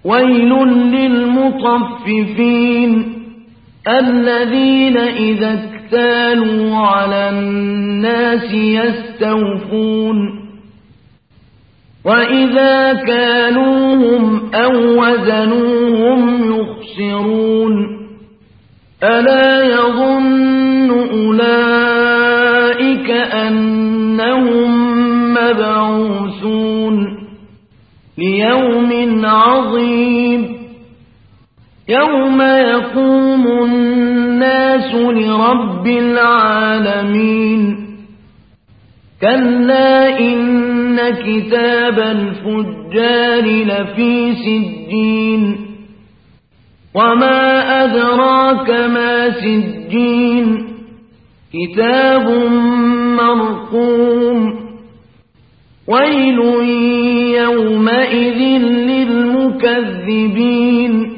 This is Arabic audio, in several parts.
ويل للمطففين الذين إذا اكتالوا على الناس يستوفون وإذا كالوهم أو وزنوهم يخسرون ألا يظن أولئك أنهم مبعوثون ليوم عظيم يوم يقوم الناس لرب العالمين كلا إن كتاب الفجار لفي سجين وما أدراك ما سجين كتاب مرقوم ويل يومئذ للمكذبين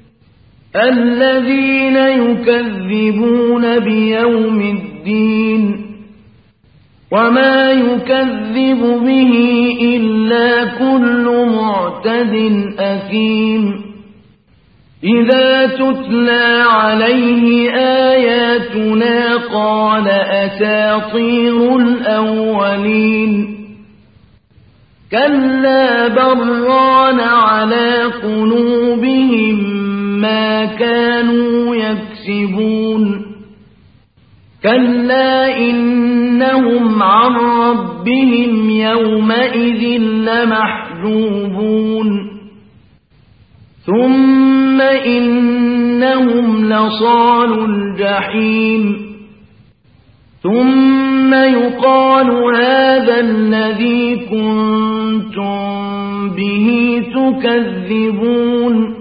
الذين يكذبون بيوم الدين وما يكذب به إلا كل معتد أثيم إذا تتلى عليه آياتنا قال أساطير الأولين كلا بران على قلوبهم ما كانوا يكسبون كلا إنهم عن ربهم يومئذ لمحجوبون ثم إنهم لصالوا الجحيم ثم يقال هذا الذي كنتم به تكذبون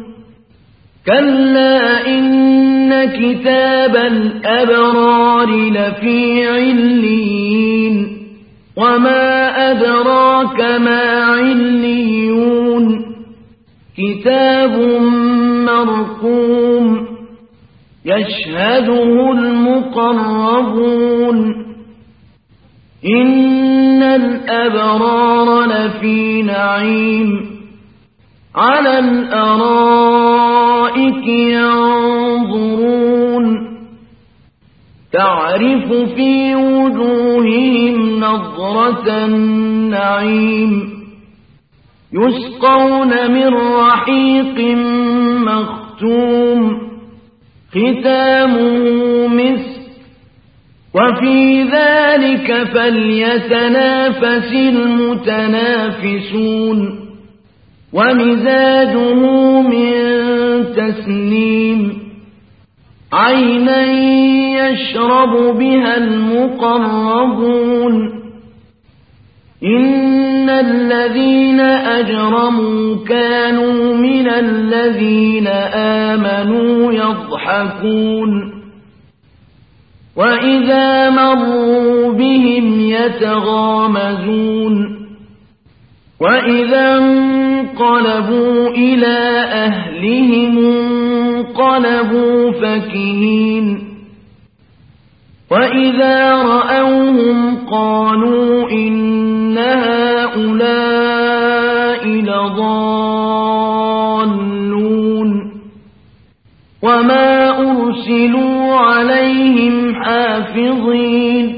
كلا إن كتاب الأبرار لفي عليين وما أدراك ما عليون كتاب مرقوم يشهده المقربون إن الأبرار لفي نعيم على الأرائك ينظرون تعرف في وجوههم نضرة النعيم يسقون من رحيق مختوم ختامه مسك وفي ذلك فليتنافس المتنافسون ومزاجه من تسنيم عينا يشرب بها المقربون إن الذين أجرموا كانوا من الذين آمنوا يضحكون وإذا مروا بهم يتغامزون وإذا انقلبوا إلى أهلهم انقلبوا فكهين وإذا رأوهم قالوا إن هؤلاء لضالون وما أرسلوا عليهم حافظين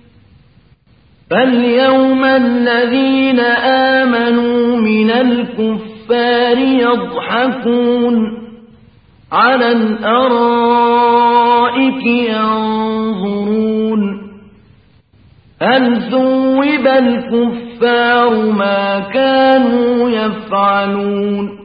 فاليوم الذين آمنوا من الكفار يضحكون على الأرائك ينظرون هل ثوب الكفار ما كانوا يفعلون